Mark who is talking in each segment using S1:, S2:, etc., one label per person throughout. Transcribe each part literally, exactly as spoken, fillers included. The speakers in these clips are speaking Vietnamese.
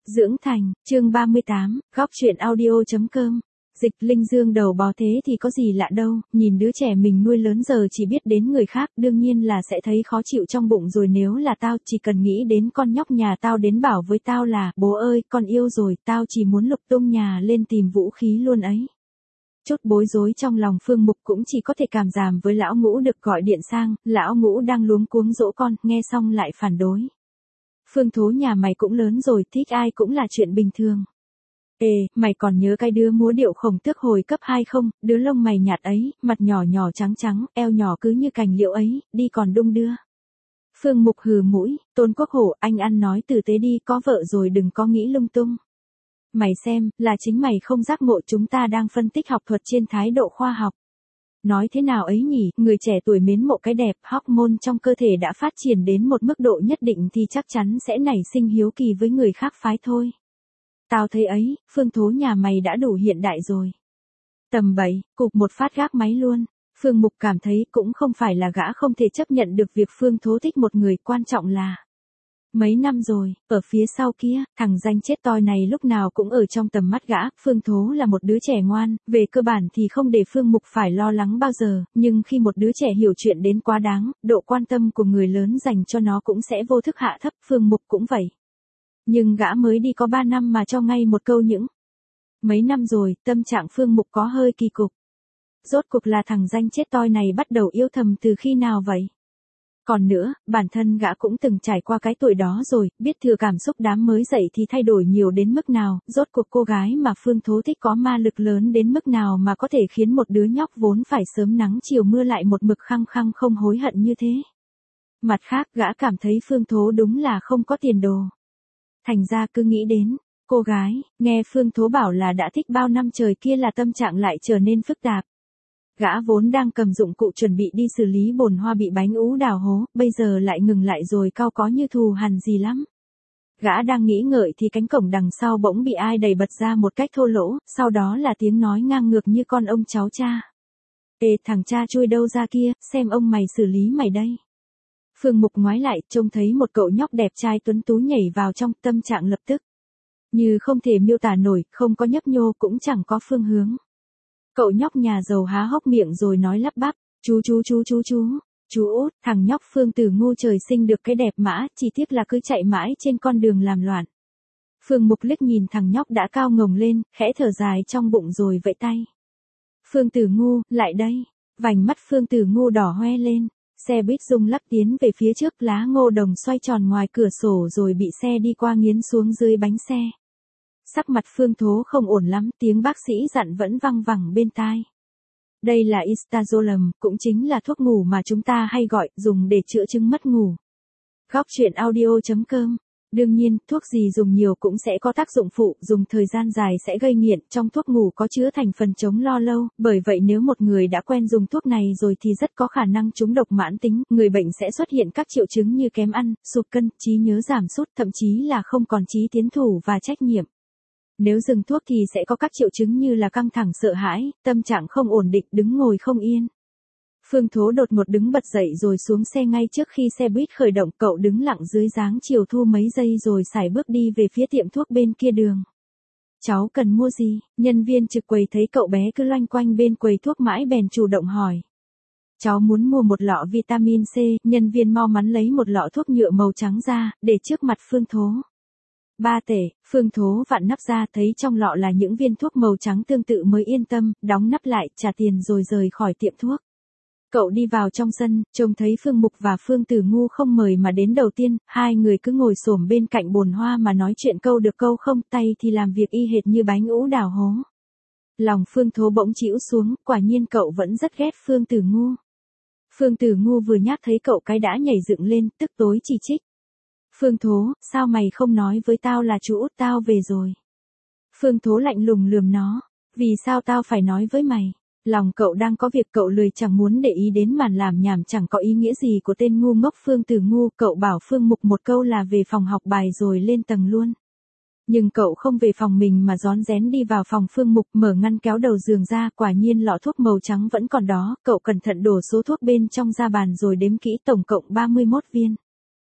S1: Dưỡng thành, chương ba mươi tám, góc truyện audio.com. Dịch Linh Dương đầu bò thế thì có gì lạ đâu, nhìn đứa trẻ mình nuôi lớn giờ chỉ biết đến người khác, đương nhiên là sẽ thấy khó chịu trong bụng rồi. Nếu là tao, chỉ cần nghĩ đến con nhóc nhà tao đến bảo với tao là, bố ơi, con yêu rồi, tao chỉ muốn lục tung nhà lên tìm vũ khí luôn ấy. Chút bối rối trong lòng Phương Mục cũng chỉ có thể cảm giảm với lão Ngũ được gọi điện sang, lão Ngũ đang luống cuống dỗ con, nghe xong lại phản đối. Phương Thố nhà mày cũng lớn rồi, thích ai cũng là chuyện bình thường. Ê, mày còn nhớ cái đứa múa điệu khổng tước hồi cấp hai không, đứa lông mày nhạt ấy, mặt nhỏ nhỏ trắng trắng, eo nhỏ cứ như cành liễu ấy, đi còn đung đưa. Phương Mục hừ mũi, Tôn Quốc Hổ, anh ăn nói tử tế đi, có vợ rồi đừng có nghĩ lung tung. Mày xem, là chính mày không giác ngộ, chúng ta đang phân tích học thuật trên thái độ khoa học. Nói thế nào ấy nhỉ, người trẻ tuổi mến mộ cái đẹp, hormone trong cơ thể đã phát triển đến một mức độ nhất định thì chắc chắn sẽ nảy sinh hiếu kỳ với người khác phái thôi. Tao thấy ấy, Phương Thố nhà mày đã đủ hiện đại rồi. Tầm bảy, cục một phát gác máy luôn. Phương Mục cảm thấy cũng không phải là gã không thể chấp nhận được việc Phương Thố thích một người, quan trọng là mấy năm rồi, ở phía sau kia, thằng danh chết toi này lúc nào cũng ở trong tầm mắt gã. Phương Thố là một đứa trẻ ngoan, về cơ bản thì không để Phương Mục phải lo lắng bao giờ, nhưng khi một đứa trẻ hiểu chuyện đến quá đáng, độ quan tâm của người lớn dành cho nó cũng sẽ vô thức hạ thấp. Phương Mục cũng vậy. Nhưng gã mới đi có ba năm mà cho ngay một câu những mấy năm rồi, tâm trạng Phương Mục có hơi kỳ cục. Rốt cuộc là thằng danh chết toi này bắt đầu yêu thầm từ khi nào vậy? Còn nữa, bản thân gã cũng từng trải qua cái tuổi đó rồi, biết thừa cảm xúc đám mới dậy thì thay đổi nhiều đến mức nào, rốt cuộc cô gái mà Phương Thố thích có ma lực lớn đến mức nào mà có thể khiến một đứa nhóc vốn phải sớm nắng chiều mưa lại một mực khăng khăng không hối hận như thế. Mặt khác, gã cảm thấy Phương Thố đúng là không có tiền đồ. Thành ra cứ nghĩ đến cô gái, nghe Phương Thố bảo là đã thích bao năm trời kia là tâm trạng lại trở nên phức tạp. Gã vốn đang cầm dụng cụ chuẩn bị đi xử lý bồn hoa bị bánh ú đào hố, bây giờ lại ngừng lại rồi, cau có như thù hằn gì lắm. Gã đang nghĩ ngợi thì cánh cổng đằng sau bỗng bị ai đẩy bật ra một cách thô lỗ, sau đó là tiếng nói ngang ngược như con ông cháu cha. Ê, thằng cha chui đâu ra kia, xem ông mày xử lý mày đây. Phương Mục ngoái lại, trông thấy một cậu nhóc đẹp trai tuấn tú nhảy vào trong, tâm trạng lập tức như không thể miêu tả nổi, không có nhấp nhô cũng chẳng có phương hướng. Cậu nhóc nhà giàu há hốc miệng rồi nói lắp bắp, chú chú chú chú chú, chú út, thằng nhóc Phương Tử Ngu trời sinh được cái đẹp mã, chỉ tiếc là cứ chạy mãi trên con đường làm loạn. Phương Mục liếc nhìn thằng nhóc đã cao ngồng lên, khẽ thở dài trong bụng rồi vẫy tay. Phương Tử Ngu, lại đây. Vành mắt Phương Tử Ngu đỏ hoe lên. Xe buýt rung lắc tiến về phía trước, lá ngô đồng xoay tròn ngoài cửa sổ rồi bị xe đi qua nghiến xuống dưới bánh xe. Sắc mặt Phương Thố không ổn lắm, tiếng bác sĩ dặn vẫn văng vẳng bên tai. Đây là Istazolem, cũng chính là thuốc ngủ mà chúng ta hay gọi, dùng để chữa chứng mất ngủ. Góc truyện audio.com. Đương nhiên, thuốc gì dùng nhiều cũng sẽ có tác dụng phụ, dùng thời gian dài sẽ gây nghiện, trong thuốc ngủ có chứa thành phần chống lo lâu, bởi vậy nếu một người đã quen dùng thuốc này rồi thì rất có khả năng trúng độc mãn tính, người bệnh sẽ xuất hiện các triệu chứng như kém ăn, sụt cân, trí nhớ giảm sút, thậm chí là không còn trí tiến thủ và trách nhiệm. Nếu dừng thuốc thì sẽ có các triệu chứng như là căng thẳng sợ hãi, tâm trạng không ổn định, đứng ngồi không yên. Phương Thố đột ngột đứng bật dậy rồi xuống xe ngay trước khi xe buýt khởi động, cậu đứng lặng dưới dáng chiều thu mấy giây rồi sải bước đi về phía tiệm thuốc bên kia đường. Cháu cần mua gì? Nhân viên trực quầy thấy cậu bé cứ loanh quanh bên quầy thuốc mãi bèn chủ động hỏi. Cháu muốn mua một lọ vitamin C, nhân viên mau mắn lấy một lọ thuốc nhựa màu trắng ra, để trước mặt Phương Thố. Ba tể, Phương Thố vặn nắp ra thấy trong lọ là những viên thuốc màu trắng tương tự mới yên tâm, đóng nắp lại, trả tiền rồi rời khỏi tiệm thuốc. Cậu đi vào trong sân, trông thấy Phương Mục và Phương Tử Ngu không mời mà đến đầu tiên, hai người cứ ngồi xổm bên cạnh bồn hoa mà nói chuyện câu được câu không, tay thì làm việc y hệt như bánh ú đào hố. Lòng Phương Thố bỗng chĩu xuống, quả nhiên cậu vẫn rất ghét Phương Tử Ngu. Phương Tử Ngu vừa nhắc thấy cậu cái đã nhảy dựng lên, tức tối chỉ trích. Phương Thố, sao mày không nói với tao là chú út tao về rồi? Phương Thố lạnh lùng lườm nó, vì sao tao phải nói với mày? Lòng cậu đang có việc, cậu lười chẳng muốn để ý đến màn làm nhảm chẳng có ý nghĩa gì của tên ngu ngốc Phương Tử Ngu, cậu bảo Phương Mục một câu là về phòng học bài rồi lên tầng luôn. Nhưng cậu không về phòng mình mà rón rén đi vào phòng Phương Mục, mở ngăn kéo đầu giường ra, quả nhiên lọ thuốc màu trắng vẫn còn đó, cậu cẩn thận đổ số thuốc bên trong ra bàn rồi đếm kỹ, tổng cộng ba mươi mốt viên.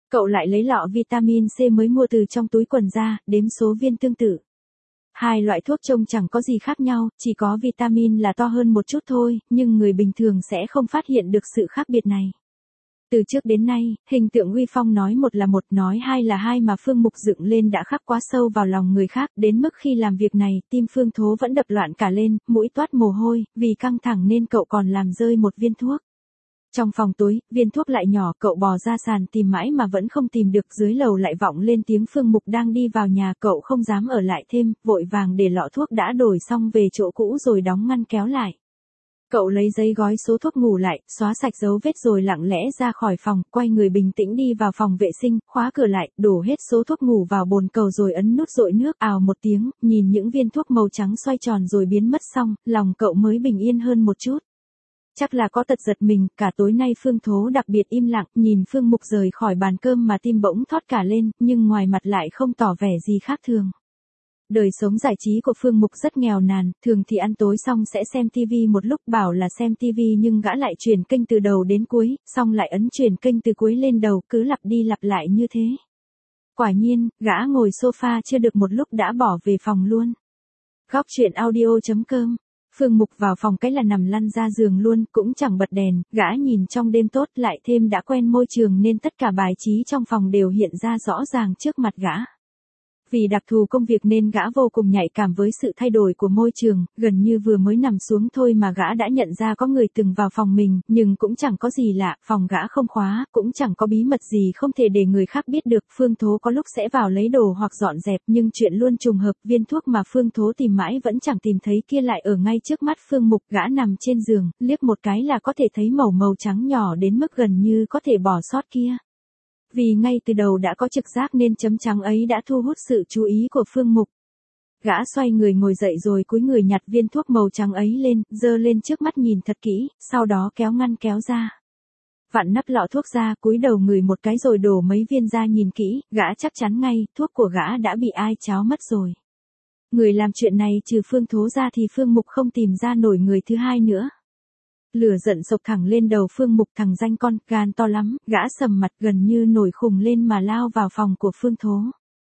S1: Cậu lại lấy lọ vitamin C mới mua từ trong túi quần ra, đếm số viên tương tự. Hai loại thuốc trông chẳng có gì khác nhau, chỉ có vitamin là to hơn một chút thôi, nhưng người bình thường sẽ không phát hiện được sự khác biệt này. Từ trước đến nay, hình tượng uy phong nói một là một, nói hai là hai mà Phương Mục dựng lên đã khắc quá sâu vào lòng người khác, đến mức khi làm việc này, tim Phương Thố vẫn đập loạn cả lên, mũi toát mồ hôi, vì căng thẳng nên cậu còn làm rơi một viên thuốc. Trong phòng tối, viên thuốc lại nhỏ, cậu bò ra sàn tìm mãi mà vẫn không tìm được, dưới lầu lại vọng lên tiếng Phương Mục đang đi vào nhà, cậu không dám ở lại thêm, vội vàng để lọ thuốc đã đổi xong về chỗ cũ rồi đóng ngăn kéo lại. Cậu lấy giấy gói số thuốc ngủ lại, xóa sạch dấu vết rồi lặng lẽ ra khỏi phòng, quay người bình tĩnh đi vào phòng vệ sinh, khóa cửa lại, đổ hết số thuốc ngủ vào bồn cầu rồi ấn nút dội nước, ào một tiếng, nhìn những viên thuốc màu trắng xoay tròn rồi biến mất xong, lòng cậu mới bình yên hơn một chút. Chắc là có tật giật mình, cả tối nay Phương Thố đặc biệt im lặng, nhìn Phương Mục rời khỏi bàn cơm mà tim bỗng thót cả lên, nhưng ngoài mặt lại không tỏ vẻ gì khác thường. Đời sống giải trí của Phương Mục rất nghèo nàn, thường thì ăn tối xong sẽ xem tivi một lúc, bảo là xem tivi nhưng gã lại chuyển kênh từ đầu đến cuối, xong lại ấn chuyển kênh từ cuối lên đầu, cứ lặp đi lặp lại như thế. Quả nhiên, gã ngồi sofa chưa được một lúc đã bỏ về phòng luôn. Góc truyện audio chấm com. Phương Mục vào phòng cái là nằm lăn ra giường luôn, cũng chẳng bật đèn, gã nhìn trong đêm tốt, lại thêm đã quen môi trường nên tất cả bài trí trong phòng đều hiện ra rõ ràng trước mặt gã. Vì đặc thù công việc nên gã vô cùng nhạy cảm với sự thay đổi của môi trường, gần như vừa mới nằm xuống thôi mà gã đã nhận ra có người từng vào phòng mình, nhưng cũng chẳng có gì lạ, phòng gã không khóa, cũng chẳng có bí mật gì không thể để người khác biết được. Phương Thố có lúc sẽ vào lấy đồ hoặc dọn dẹp, nhưng chuyện luôn trùng hợp, viên thuốc mà Phương Thố tìm mãi vẫn chẳng tìm thấy kia lại ở ngay trước mắt Phương Mục. Gã nằm trên giường, liếc một cái là có thể thấy mẩu màu trắng nhỏ đến mức gần như có thể bỏ sót kia. Vì ngay từ đầu đã có trực giác nên chấm trắng ấy đã thu hút sự chú ý của Phương Mục. Gã xoay người ngồi dậy rồi cúi người nhặt viên thuốc màu trắng ấy lên, giơ lên trước mắt nhìn thật kỹ, sau đó kéo ngăn kéo ra. Vặn nắp lọ thuốc ra, cúi đầu ngửi một cái rồi đổ mấy viên ra nhìn kỹ, gã chắc chắn ngay, thuốc của gã đã bị ai tráo mất rồi. Người làm chuyện này trừ Phương Thố ra thì Phương Mục không tìm ra nổi người thứ hai nữa. Lửa giận sộc thẳng lên đầu Phương Mục, thằng danh con, gan to lắm, gã sầm mặt gần như nổi khùng lên mà lao vào phòng của Phương Thố.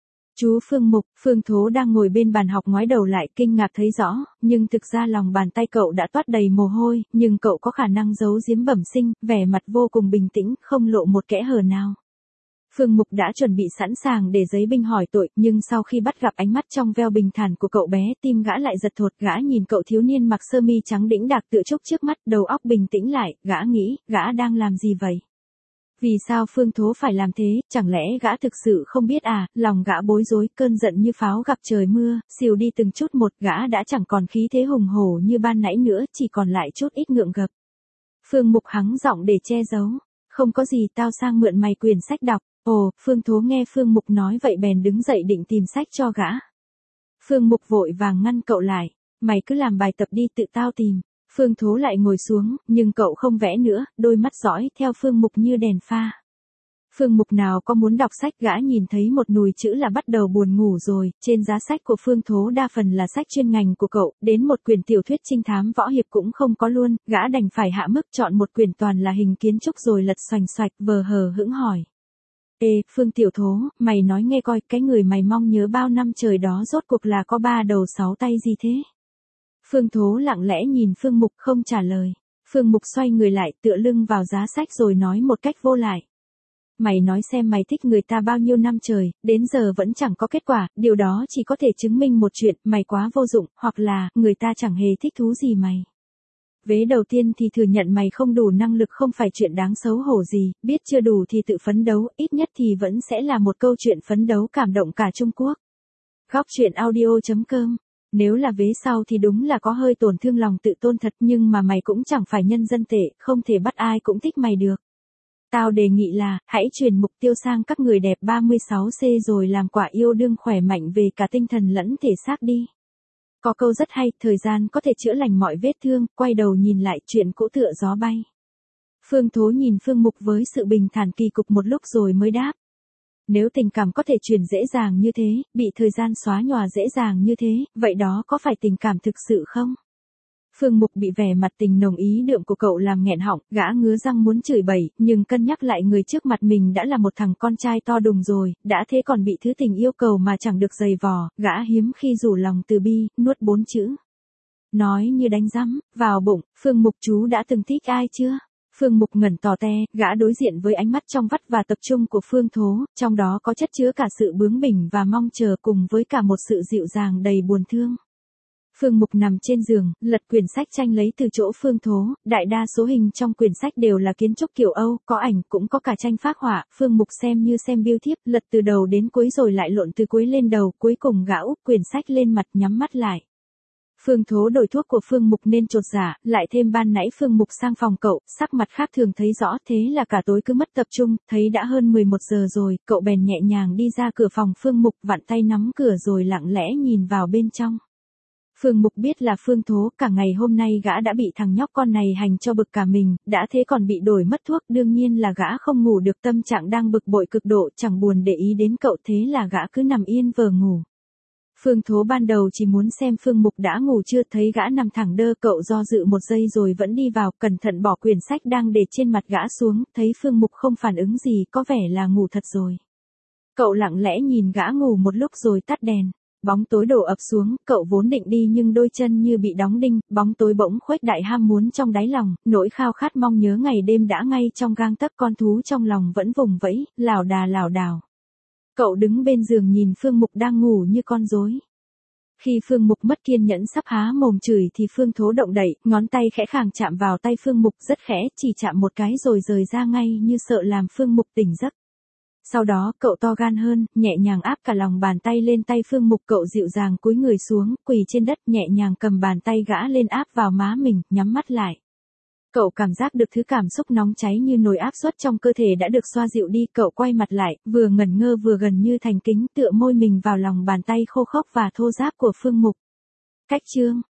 S1: Chú Phương Mục, Phương Thố đang ngồi bên bàn học ngoái đầu lại kinh ngạc thấy rõ, nhưng thực ra lòng bàn tay cậu đã toát đầy mồ hôi, nhưng cậu có khả năng giấu giếm bẩm sinh, vẻ mặt vô cùng bình tĩnh, không lộ một kẽ hở nào. Phương Mục đã chuẩn bị sẵn sàng để giấy binh hỏi tội, nhưng sau khi bắt gặp ánh mắt trong veo bình thản của cậu bé, tim gã lại giật thột. Gã nhìn cậu thiếu niên mặc sơ mi trắng đĩnh đạc tựa trúc trước mắt, đầu óc bình tĩnh lại, gã nghĩ, gã đang làm gì vậy? Vì sao Phương Thố phải làm thế, chẳng lẽ gã thực sự không biết à? Lòng gã bối rối, cơn giận như pháo gặp trời mưa, xìu đi từng chút một, gã đã chẳng còn khí thế hùng hổ như ban nãy nữa, chỉ còn lại chút ít ngượng ngập. Phương Mục hắng giọng để che giấu, không có gì, tao sang mượn mày quyển sách đọc. Ồ, Phương Thố nghe Phương Mục nói vậy bèn đứng dậy định tìm sách cho gã. Phương Mục vội vàng ngăn cậu lại, mày cứ làm bài tập đi, tự tao tìm. Phương Thố lại ngồi xuống, nhưng cậu không vẽ nữa, đôi mắt dõi theo Phương Mục như đèn pha. Phương Mục nào có muốn đọc sách, gã nhìn thấy một nùi chữ là bắt đầu buồn ngủ rồi, trên giá sách của Phương Thố đa phần là sách chuyên ngành của cậu, đến một quyển tiểu thuyết trinh thám võ hiệp cũng không có luôn, gã đành phải hạ mức chọn một quyển toàn là hình kiến trúc rồi lật xoành xoạch, vờ hờ hững hỏi. Ê, Phương Tiểu Thố, mày nói nghe coi, cái người mày mong nhớ bao năm trời đó rốt cuộc là có ba đầu sáu tay gì thế? Phương Thố lặng lẽ nhìn Phương Mục không trả lời. Phương Mục xoay người lại tựa lưng vào giá sách rồi nói một cách vô lại. Mày nói xem mày thích người ta bao nhiêu năm trời, đến giờ vẫn chẳng có kết quả, điều đó chỉ có thể chứng minh một chuyện, mày quá vô dụng, hoặc là, người ta chẳng hề thích thú gì mày. Vế đầu tiên thì thừa nhận mày không đủ năng lực không phải chuyện đáng xấu hổ gì, biết chưa đủ thì tự phấn đấu, ít nhất thì vẫn sẽ là một câu chuyện phấn đấu cảm động cả Trung Quốc. Góc truyện audio chấm com. Nếu là vế sau thì đúng là có hơi tổn thương lòng tự tôn thật, nhưng mà mày cũng chẳng phải nhân dân tệ, không thể bắt ai cũng thích mày được. Tao đề nghị là, hãy chuyển mục tiêu sang các người đẹp ba mươi sáu C rồi làm quả yêu đương khỏe mạnh về cả tinh thần lẫn thể xác đi. Có câu rất hay, thời gian có thể chữa lành mọi vết thương, quay đầu nhìn lại chuyện cũ tựa gió bay. Phương Thố nhìn Phương Mục với sự bình thản kỳ cục một lúc rồi mới đáp. Nếu tình cảm có thể truyền dễ dàng như thế, bị thời gian xóa nhòa dễ dàng như thế, vậy đó có phải tình cảm thực sự không? Phương Mục bị vẻ mặt tình nồng ý đượm của cậu làm nghẹn họng, gã ngứa răng muốn chửi bậy, nhưng cân nhắc lại người trước mặt mình đã là một thằng con trai to đùng rồi, đã thế còn bị thứ tình yêu cầu mà chẳng được giày vò, gã hiếm khi rủ lòng từ bi, nuốt bốn chữ. Nói như đánh rắm, vào bụng, Phương Mục chú đã từng thích ai chưa? Phương Mục ngẩn tò te, gã đối diện với ánh mắt trong vắt và tập trung của Phương Thố, trong đó có chất chứa cả sự bướng bỉnh và mong chờ cùng với cả một sự dịu dàng đầy buồn thương. Phương Mục nằm trên giường, lật quyển sách tranh lấy từ chỗ Phương Thố, đại đa số hình trong quyển sách đều là kiến trúc kiểu Âu, có ảnh cũng có cả tranh phác họa, Phương Mục xem như xem biêu thiếp, lật từ đầu đến cuối rồi lại lộn từ cuối lên đầu, cuối cùng gã úp quyển sách lên mặt nhắm mắt lại. Phương Thố đổi thuốc của Phương Mục nên chột dạ, lại thêm ban nãy Phương Mục sang phòng cậu, sắc mặt khác thường thấy rõ, thế là cả tối cứ mất tập trung, thấy đã hơn mười một giờ rồi, cậu bèn nhẹ nhàng đi ra cửa phòng Phương Mục, vặn tay nắm cửa rồi lặng lẽ nhìn vào bên trong. Phương Mục biết là Phương Thố, cả ngày hôm nay gã đã bị thằng nhóc con này hành cho bực cả mình, đã thế còn bị đổi mất thuốc, đương nhiên là gã không ngủ được, tâm trạng đang bực bội cực độ, chẳng buồn để ý đến cậu, thế là gã cứ nằm yên vờ ngủ. Phương Thố ban đầu chỉ muốn xem Phương Mục đã ngủ chưa, thấy gã nằm thẳng đơ, cậu do dự một giây rồi vẫn đi vào, cẩn thận bỏ quyển sách đang để trên mặt gã xuống, thấy Phương Mục không phản ứng gì, có vẻ là ngủ thật rồi. Cậu lặng lẽ nhìn gã ngủ một lúc rồi tắt đèn. Bóng tối đổ ập xuống, cậu vốn định đi nhưng đôi chân như bị đóng đinh, bóng tối bỗng khuếch đại ham muốn trong đáy lòng, nỗi khao khát mong nhớ ngày đêm đã ngay trong gang tấc, con thú trong lòng vẫn vùng vẫy, lảo đà lảo đảo. Cậu đứng bên giường nhìn Phương Mục đang ngủ như con rối. Khi Phương Mục mất kiên nhẫn sắp há mồm chửi thì Phương Thố động đậy, ngón tay khẽ khàng chạm vào tay Phương Mục rất khẽ, chỉ chạm một cái rồi rời ra ngay như sợ làm Phương Mục tỉnh giấc. Sau đó, cậu to gan hơn, nhẹ nhàng áp cả lòng bàn tay lên tay Phương Mục, cậu dịu dàng cúi người xuống, quỳ trên đất, nhẹ nhàng cầm bàn tay gã lên áp vào má mình, nhắm mắt lại. Cậu cảm giác được thứ cảm xúc nóng cháy như nồi áp suất trong cơ thể đã được xoa dịu đi, cậu quay mặt lại, vừa ngẩn ngơ vừa gần như thành kính, tựa môi mình vào lòng bàn tay khô khốc và thô ráp của Phương Mục. Cách chương